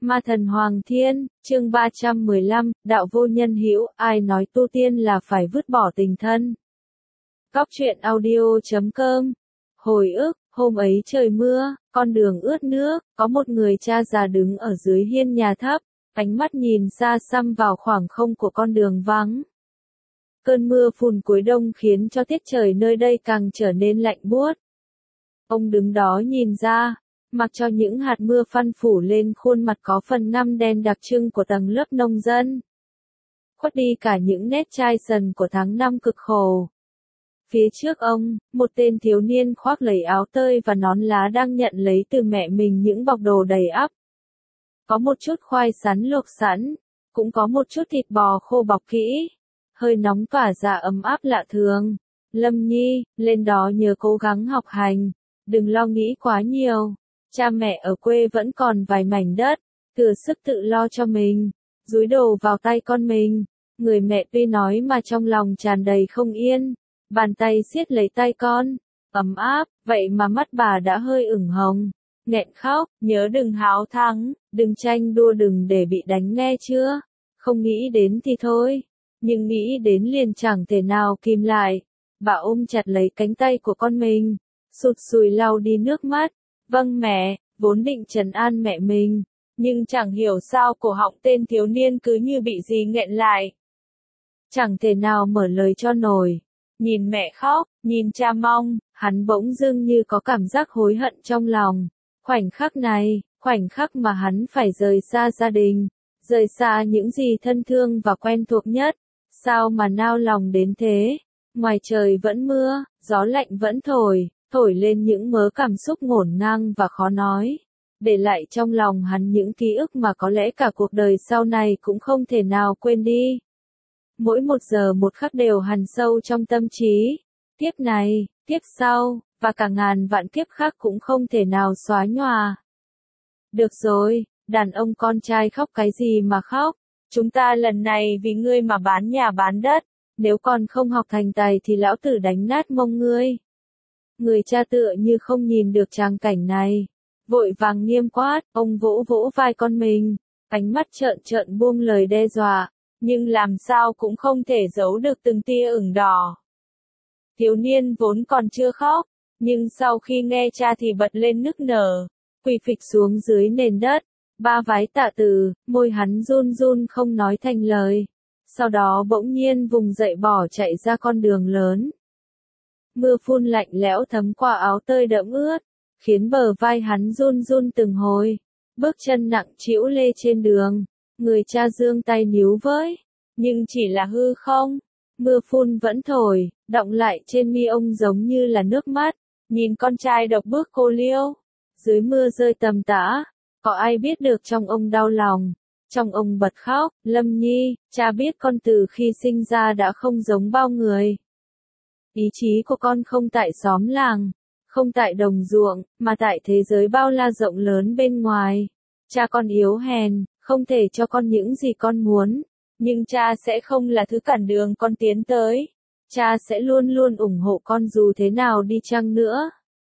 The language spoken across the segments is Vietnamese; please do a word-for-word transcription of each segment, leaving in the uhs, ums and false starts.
Ma thần Hoàng Thiên, chương ba trăm mười lăm, đạo vô nhân hữu, ai nói tu tiên là phải vứt bỏ tình thân. Góc truyện audio chấm com. Hồi ức, hôm ấy trời mưa, con đường ướt nước, có một người cha già đứng ở dưới hiên nhà thấp, ánh mắt nhìn xa xăm vào khoảng không của con đường vắng. Cơn mưa phùn cuối đông khiến cho tiết trời nơi đây càng trở nên lạnh buốt. Ông đứng đó nhìn ra, mặc cho những hạt mưa phăn phủ lên khuôn mặt có phần ngăm đen đặc trưng của tầng lớp nông dân. Khuất đi cả những nét chai sần của tháng năm cực khổ. Phía trước ông, một tên thiếu niên khoác lấy áo tơi và nón lá đang nhận lấy từ mẹ mình những bọc đồ đầy ắp. Có một chút khoai sắn luộc sẵn, cũng có một chút thịt bò khô bọc kỹ. Hơi nóng tỏa ra ấm áp lạ thường. Lâm Nhi, lên đó nhớ cố gắng học hành, đừng lo nghĩ quá nhiều. Cha mẹ ở quê vẫn còn vài mảnh đất, thừa sức tự lo cho mình, dúi đồ vào tay con mình. Người mẹ tuy nói mà trong lòng tràn đầy không yên, bàn tay siết lấy tay con, ấm áp, vậy mà mắt bà đã hơi ửng hồng, nghẹn khóc, nhớ đừng háo thắng, đừng tranh đua, đừng để bị đánh nghe chưa? Không nghĩ đến thì thôi, nhưng nghĩ đến liền chẳng thể nào kìm lại. Bà ôm chặt lấy cánh tay của con mình, sụt sùi lau đi nước mắt. Vâng mẹ, vốn định trấn an mẹ mình, nhưng chẳng hiểu sao cổ họng tên thiếu niên cứ như bị gì nghẹn lại. Chẳng thể nào mở lời cho nổi. Nhìn mẹ khóc, nhìn cha mong, hắn bỗng dưng như có cảm giác hối hận trong lòng. Khoảnh khắc này, khoảnh khắc mà hắn phải rời xa gia đình, rời xa những gì thân thương và quen thuộc nhất. Sao mà nao lòng đến thế? Ngoài trời vẫn mưa, gió lạnh vẫn thổi. Thổi lên những mớ cảm xúc ngổn ngang và khó nói, để lại trong lòng hắn những ký ức mà có lẽ cả cuộc đời sau này cũng không thể nào quên đi. Mỗi một giờ một khắc đều hằn sâu trong tâm trí, kiếp này, kiếp sau, và cả ngàn vạn kiếp khác cũng không thể nào xóa nhòa. Được rồi, đàn ông con trai khóc cái gì mà khóc, chúng ta lần này vì ngươi mà bán nhà bán đất, nếu còn không học thành tài thì lão tử đánh nát mông ngươi. Người cha tựa như không nhìn được tràng cảnh này, vội vàng nghiêm quát, ông vỗ vỗ vai con mình, ánh mắt trợn trợn buông lời đe dọa, nhưng làm sao cũng không thể giấu được từng tia ửng đỏ. Thiếu niên vốn còn chưa khóc, nhưng sau khi nghe cha thì bật lên nức nở, quỳ phịch xuống dưới nền đất, ba vái tạ từ, môi hắn run run không nói thành lời, sau đó bỗng nhiên vùng dậy bỏ chạy ra con đường lớn. Mưa phun lạnh lẽo thấm qua áo tơi đẫm ướt, khiến bờ vai hắn run run từng hồi. Bước chân nặng trĩu lê trên đường, người cha giương tay níu với, nhưng chỉ là hư không. Mưa phun vẫn thổi, đọng lại trên mi ông giống như là nước mắt. Nhìn con trai độc bước cô liêu, dưới mưa rơi tầm tã, có ai biết được trong ông đau lòng. Trong ông bật khóc, Lâm Nhi, cha biết con từ khi sinh ra đã không giống bao người. Ý chí của con không tại xóm làng, không tại đồng ruộng, mà tại thế giới bao la rộng lớn bên ngoài. Cha con yếu hèn, không thể cho con những gì con muốn, nhưng cha sẽ không là thứ cản đường con tiến tới. Cha sẽ luôn luôn ủng hộ con dù thế nào đi chăng nữa.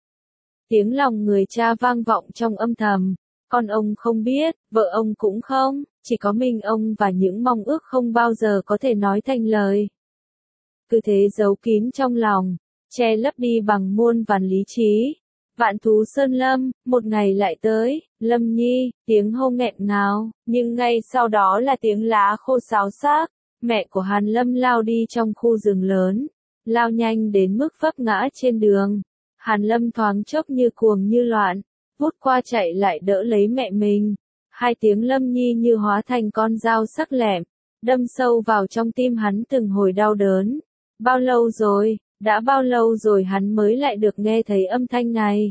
Tiếng lòng người cha vang vọng trong âm thầm, con ông không biết, vợ ông cũng không, chỉ có mình ông và những mong ước không bao giờ có thể nói thành lời. Cứ thế giấu kín trong lòng, che lấp đi bằng muôn vàn lý trí. Vạn thú sơn lâm, một ngày lại tới, Lâm Nhi, tiếng hô nghẹn ngào, nhưng ngay sau đó là tiếng lá khô xáo xาก. Mẹ của Hàn Lâm lao đi trong khu rừng lớn, lao nhanh đến mức vấp ngã trên đường. Hàn Lâm thoáng chốc như cuồng như loạn, vút qua chạy lại đỡ lấy mẹ mình. Hai tiếng Lâm Nhi như hóa thành con dao sắc lẹm, đâm sâu vào trong tim hắn từng hồi đau đớn. Bao lâu rồi, đã bao lâu rồi hắn mới lại được nghe thấy âm thanh này?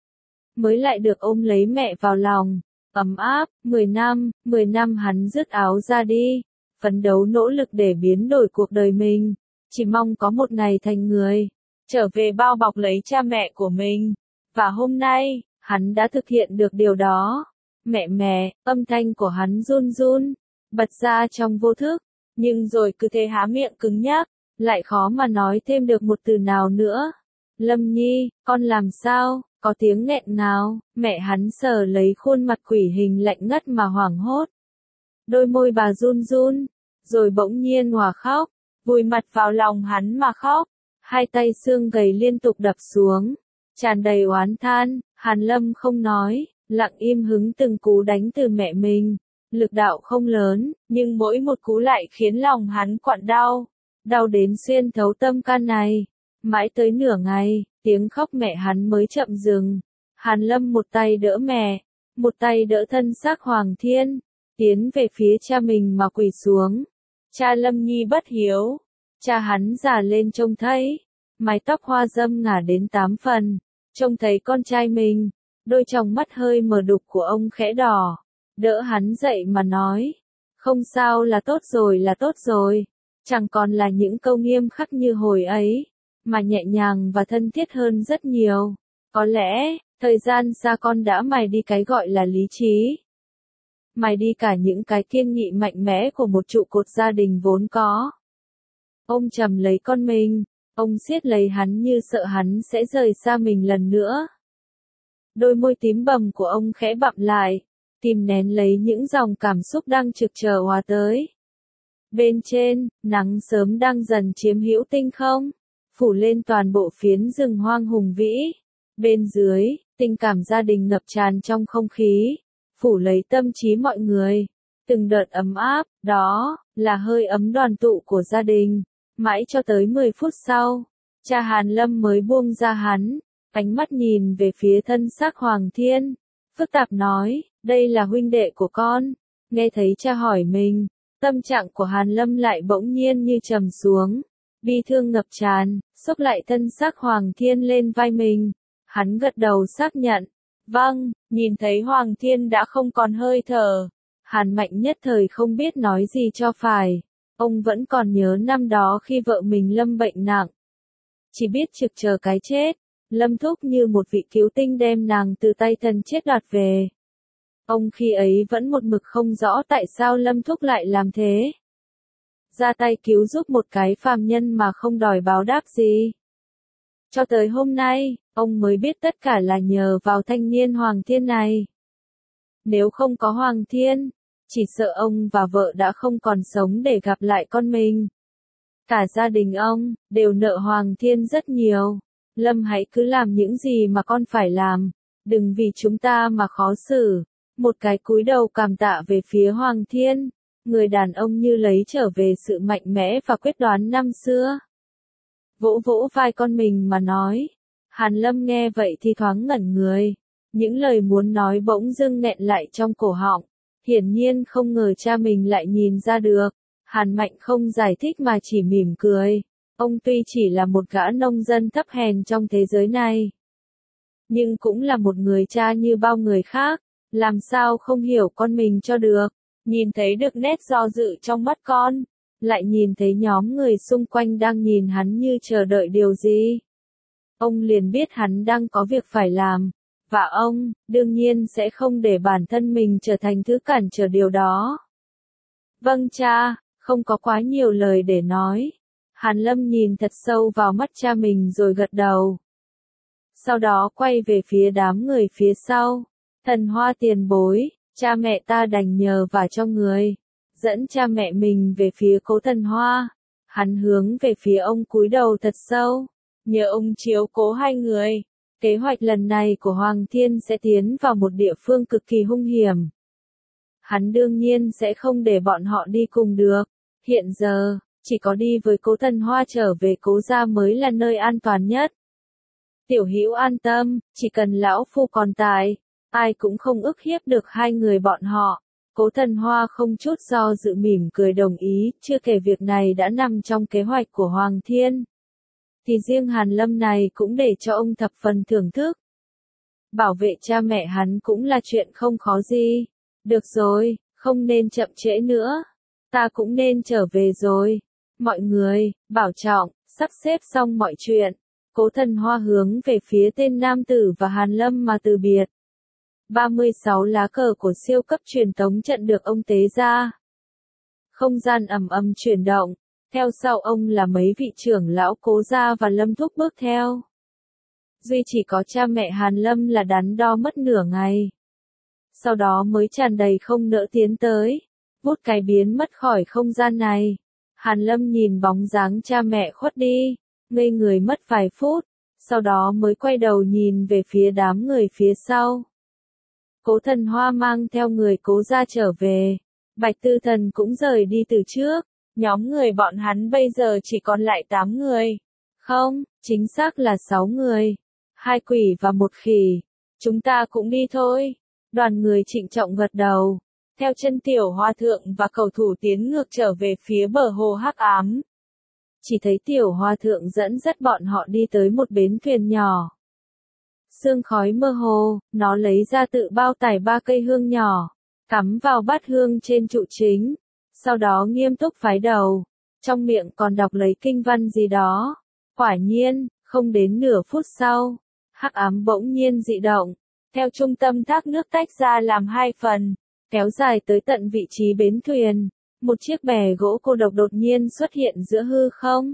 Mới lại được ôm lấy mẹ vào lòng, ấm áp, mười năm, mười năm hắn dứt áo ra đi, phấn đấu nỗ lực để biến đổi cuộc đời mình, chỉ mong có một ngày thành người, trở về bao bọc lấy cha mẹ của mình. Và hôm nay, hắn đã thực hiện được điều đó. Mẹ mẹ, âm thanh của hắn run run, bật ra trong vô thức, nhưng rồi cứ thế há miệng cứng nhắc. Lại khó mà nói thêm được một từ nào nữa. Lâm Nhi, con làm sao? Có tiếng nghẹn ngào, mẹ hắn sờ lấy khuôn mặt quỷ hình lạnh ngắt mà hoảng hốt. Đôi môi bà run run, rồi bỗng nhiên hòa khóc, vùi mặt vào lòng hắn mà khóc. Hai tay xương gầy liên tục đập xuống, tràn đầy oán than. Hàn Lâm không nói, lặng im hứng từng cú đánh từ mẹ mình. Lực đạo không lớn, nhưng mỗi một cú lại khiến lòng hắn quặn đau. Đau đến xuyên thấu tâm can này. Mãi tới nửa ngày, tiếng khóc mẹ hắn mới chậm dừng. Hàn Lâm một tay đỡ mẹ, một tay đỡ thân xác Hoàng Thiên, tiến về phía cha mình mà quỳ xuống. Cha Lâm Nhi bất hiếu. Cha hắn già lên trông thấy, mái tóc hoa râm ngả đến tám phần. Trông thấy con trai mình, đôi tròng mắt hơi mờ đục của ông khẽ đỏ. Đỡ hắn dậy mà nói, không sao, là tốt rồi, là tốt rồi. Chẳng còn là những câu nghiêm khắc như hồi ấy, mà nhẹ nhàng và thân thiết hơn rất nhiều. Có lẽ, thời gian xa con đã mài đi cái gọi là lý trí. Mài đi cả những cái kiên nghị mạnh mẽ của một trụ cột gia đình vốn có. Ông chầm lấy con mình, ông siết lấy hắn như sợ hắn sẽ rời xa mình lần nữa. Đôi môi tím bầm của ông khẽ bặm lại, kìm nén lấy những dòng cảm xúc đang trực chờ hòa tới. Bên trên, nắng sớm đang dần chiếm hữu tinh không, phủ lên toàn bộ phiến rừng hoang hùng vĩ. Bên dưới, tình cảm gia đình ngập tràn trong không khí, phủ lấy tâm trí mọi người. Từng đợt ấm áp, đó là hơi ấm đoàn tụ của gia đình. Mãi cho tới mười phút sau, cha Hàn Lâm mới buông ra hắn, ánh mắt nhìn về phía thân xác Hoàng Thiên, phức tạp nói, đây là huynh đệ của con. Nghe thấy cha hỏi mình, tâm trạng của Hàn Lâm lại bỗng nhiên như trầm xuống, bi thương ngập tràn, xốc lại thân xác Hoàng Thiên lên vai mình. Hắn gật đầu xác nhận, vâng. Nhìn thấy Hoàng Thiên đã không còn hơi thở, Hàn Mạnh nhất thời không biết nói gì cho phải. Ông vẫn còn nhớ năm đó khi vợ mình lâm bệnh nặng, chỉ biết trực chờ cái chết. Lâm Thúc như một vị cứu tinh đem nàng từ tay thân chết đoạt về. Ông khi ấy vẫn một mực không rõ tại sao Lâm Thúc lại làm thế. Ra tay cứu giúp một cái phàm nhân mà không đòi báo đáp gì. Cho tới hôm nay, ông mới biết tất cả là nhờ vào thanh niên Hoàng Thiên này. Nếu không có Hoàng Thiên, chỉ sợ ông và vợ đã không còn sống để gặp lại con mình. Cả gia đình ông, đều nợ Hoàng Thiên rất nhiều. Lâm hãy cứ làm những gì mà con phải làm, đừng vì chúng ta mà khó xử. Một cái cúi đầu cảm tạ về phía Hoàng Thiên, người đàn ông như lấy trở về sự mạnh mẽ và quyết đoán năm xưa. Vỗ vỗ vai con mình mà nói. Hàn Lâm nghe vậy thì thoáng ngẩn người. Những lời muốn nói bỗng dưng nghẹn lại trong cổ họng. Hiển nhiên không ngờ cha mình lại nhìn ra được. Hàn Mạnh không giải thích mà chỉ mỉm cười. Ông tuy chỉ là một gã nông dân thấp hèn trong thế giới này, nhưng cũng là một người cha như bao người khác. Làm sao không hiểu con mình cho được. Nhìn thấy được nét do dự trong mắt con, lại nhìn thấy nhóm người xung quanh đang nhìn hắn như chờ đợi điều gì. Ông liền biết hắn đang có việc phải làm, và ông, đương nhiên sẽ không để bản thân mình trở thành thứ cản trở điều đó. Vâng cha, không có quá nhiều lời để nói. Hàn Lâm nhìn thật sâu vào mắt cha mình rồi gật đầu. Sau đó quay về phía đám người phía sau. Thần Hoa tiền bối, cha mẹ ta đành nhờ vả cho người. Dẫn cha mẹ mình về phía Cố Thần Hoa. Hắn hướng về phía ông cúi đầu thật sâu. Nhờ ông chiếu cố hai người. Kế hoạch lần này của Hoàng Thiên sẽ tiến vào một địa phương cực kỳ hung hiểm. Hắn đương nhiên sẽ không để bọn họ đi cùng được. Hiện giờ, chỉ có đi với Cố Thần Hoa trở về Cố gia mới là nơi an toàn nhất. Tiểu Hữu an tâm, chỉ cần lão phu còn tại, ai cũng không ức hiếp được hai người bọn họ. Cố Thần Hoa không chút do dự mỉm cười đồng ý, chưa kể việc này đã nằm trong kế hoạch của Hoàng Thiên. Thì riêng Hàn Lâm này cũng để cho ông thập phần thưởng thức. Bảo vệ cha mẹ hắn cũng là chuyện không khó gì. Được rồi, không nên chậm trễ nữa. Ta cũng nên trở về rồi. Mọi người, bảo trọng, sắp xếp xong mọi chuyện. Cố Thần Hoa hướng về phía tên nam tử và Hàn Lâm mà từ biệt. ba mươi sáu lá cờ của siêu cấp truyền tống trận được ông tế ra. Không gian ầm ầm chuyển động. Theo sau ông là mấy vị trưởng lão Cố gia và Lâm Thúc bước theo. duy chỉ có cha mẹ Hàn Lâm là đắn đo mất nửa ngày. Sau đó mới tràn đầy không nỡ tiến tới, vút cái biến mất khỏi không gian này. Hàn Lâm nhìn bóng dáng cha mẹ khuất đi, ngây người mất vài phút, sau đó mới quay đầu nhìn về phía đám người phía sau. Cố Thần Hoa mang theo người Cố gia trở về, Bạch Tư Thần cũng rời đi từ trước, nhóm người bọn hắn bây giờ chỉ còn lại tám người. Không, chính xác là sáu người, hai quỷ và một khỉ. Chúng ta cũng đi thôi. Đoàn người trịnh trọng gật đầu, theo chân Tiểu Hòa Thượng và cầu thủ tiến ngược trở về phía bờ hồ hắc ám. Chỉ thấy Tiểu Hòa Thượng dẫn dắt bọn họ đi tới một bến thuyền nhỏ. Sương khói mơ hồ, nó lấy ra tự bao tải ba cây hương nhỏ, cắm vào bát hương trên trụ chính, sau đó nghiêm túc phái đầu, trong miệng còn đọc lấy kinh văn gì đó. Quả nhiên, không đến nửa phút sau, hắc ám bỗng nhiên dị động, theo trung tâm thác nước tách ra làm hai phần, kéo dài tới tận vị trí bến thuyền. Một chiếc bè gỗ cô độc đột nhiên xuất hiện giữa hư không,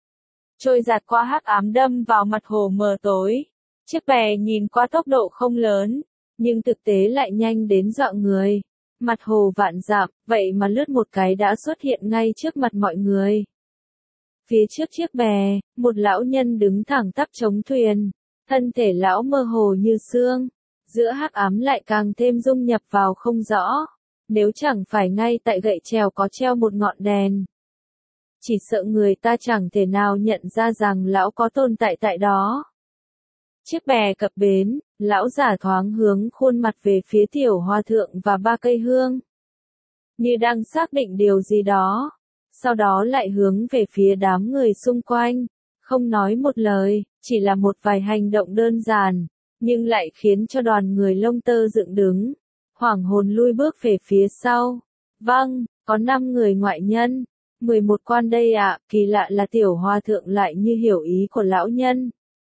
trôi giạt qua hắc ám đâm vào mặt hồ mờ tối. Chiếc bè nhìn qua tốc độ không lớn, nhưng thực tế lại nhanh đến dọa người. Mặt hồ vạn dặm, vậy mà lướt một cái đã xuất hiện ngay trước mặt mọi người. Phía trước chiếc bè, một lão nhân đứng thẳng tắp chống thuyền, thân thể lão mơ hồ như xương, giữa hắc ám lại càng thêm dung nhập vào không rõ. Nếu chẳng phải ngay tại gậy chèo có treo một ngọn đèn, chỉ sợ người ta chẳng thể nào nhận ra rằng lão có tồn tại tại đó. Chiếc bè cập bến, lão giả thoáng hướng khuôn mặt về phía Tiểu Hòa Thượng và ba cây hương, như đang xác định điều gì đó, sau đó lại hướng về phía đám người xung quanh, không nói một lời, chỉ là một vài hành động đơn giản, nhưng lại khiến cho đoàn người lông tơ dựng đứng, hoảng hồn lui bước về phía sau. Vâng, có năm người ngoại nhân, mười một quan đây ạ. Kỳ lạ là Tiểu Hòa Thượng lại như hiểu ý của lão nhân,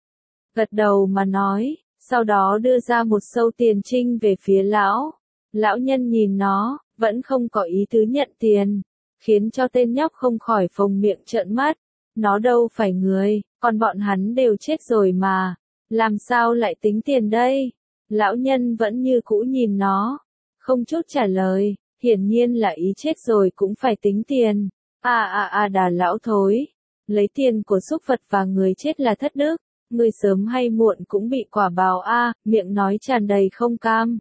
gật đầu mà nói, sau đó đưa ra một sâu tiền trinh về phía lão. Lão nhân nhìn nó, vẫn không có ý tứ nhận tiền, khiến cho tên nhóc không khỏi phồng miệng trợn mắt. Nó đâu phải người, còn bọn hắn đều chết rồi mà, làm sao lại tính tiền đây? Lão nhân vẫn như cũ nhìn nó, không chút trả lời, hiển nhiên là ý chết rồi cũng phải tính tiền. À à à đà lão thối, lấy tiền của súc vật và người chết là thất đức, người sớm hay muộn cũng bị quả báo a. À, miệng nói tràn đầy không cam.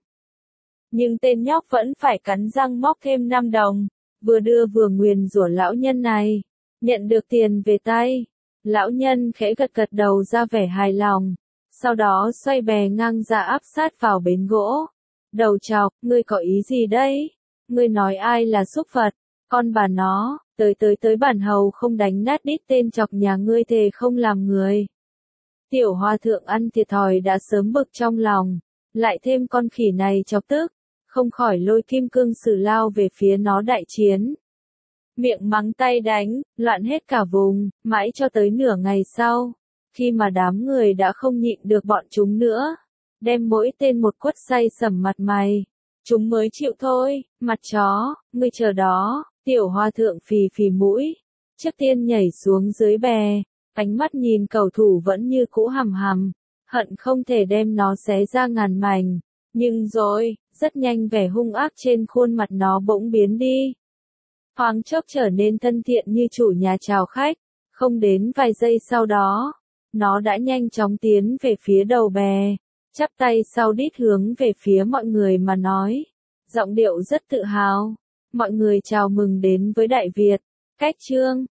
Nhưng tên nhóc vẫn phải cắn răng móc thêm năm đồng, vừa đưa vừa nguyền rủa lão nhân này. Nhận được tiền về tay, lão nhân khẽ gật gật đầu ra vẻ hài lòng, sau đó xoay bè ngang ra áp sát vào bến gỗ. Đầu chọc, ngươi có ý gì đây? Ngươi nói ai là súc vật? Con bà nó, tới tới tới bản hầu không đánh nát đít tên chọc nhà ngươi thề không làm người. Tiểu Hòa Thượng ăn thiệt thòi đã sớm bực trong lòng, lại thêm con khỉ này chọc tức, không khỏi lôi kim cương sử lao về phía nó đại chiến. Miệng mắng tay đánh, loạn hết cả vùng, mãi cho tới nửa ngày sau, khi mà đám người đã không nhịn được bọn chúng nữa, đem mỗi tên một quất say sẩm mặt mày, chúng mới chịu thôi. Mặt chó, ngươi chờ đó. Tiểu Hòa Thượng phì phì mũi, trước tiên nhảy xuống dưới bè, ánh mắt nhìn cầu thủ vẫn như cũ hằm hằm, hận không thể đem nó xé ra ngàn mảnh. Nhưng rồi, rất nhanh vẻ hung ác trên khuôn mặt nó bỗng biến đi, thoáng chốc trở nên thân thiện như chủ nhà chào khách. Không đến vài giây sau đó, nó đã nhanh chóng tiến về phía đầu bè, chắp tay sau đít hướng về phía mọi người mà nói, giọng điệu rất tự hào. Mọi người chào mừng đến với Đại Việt, cách chương.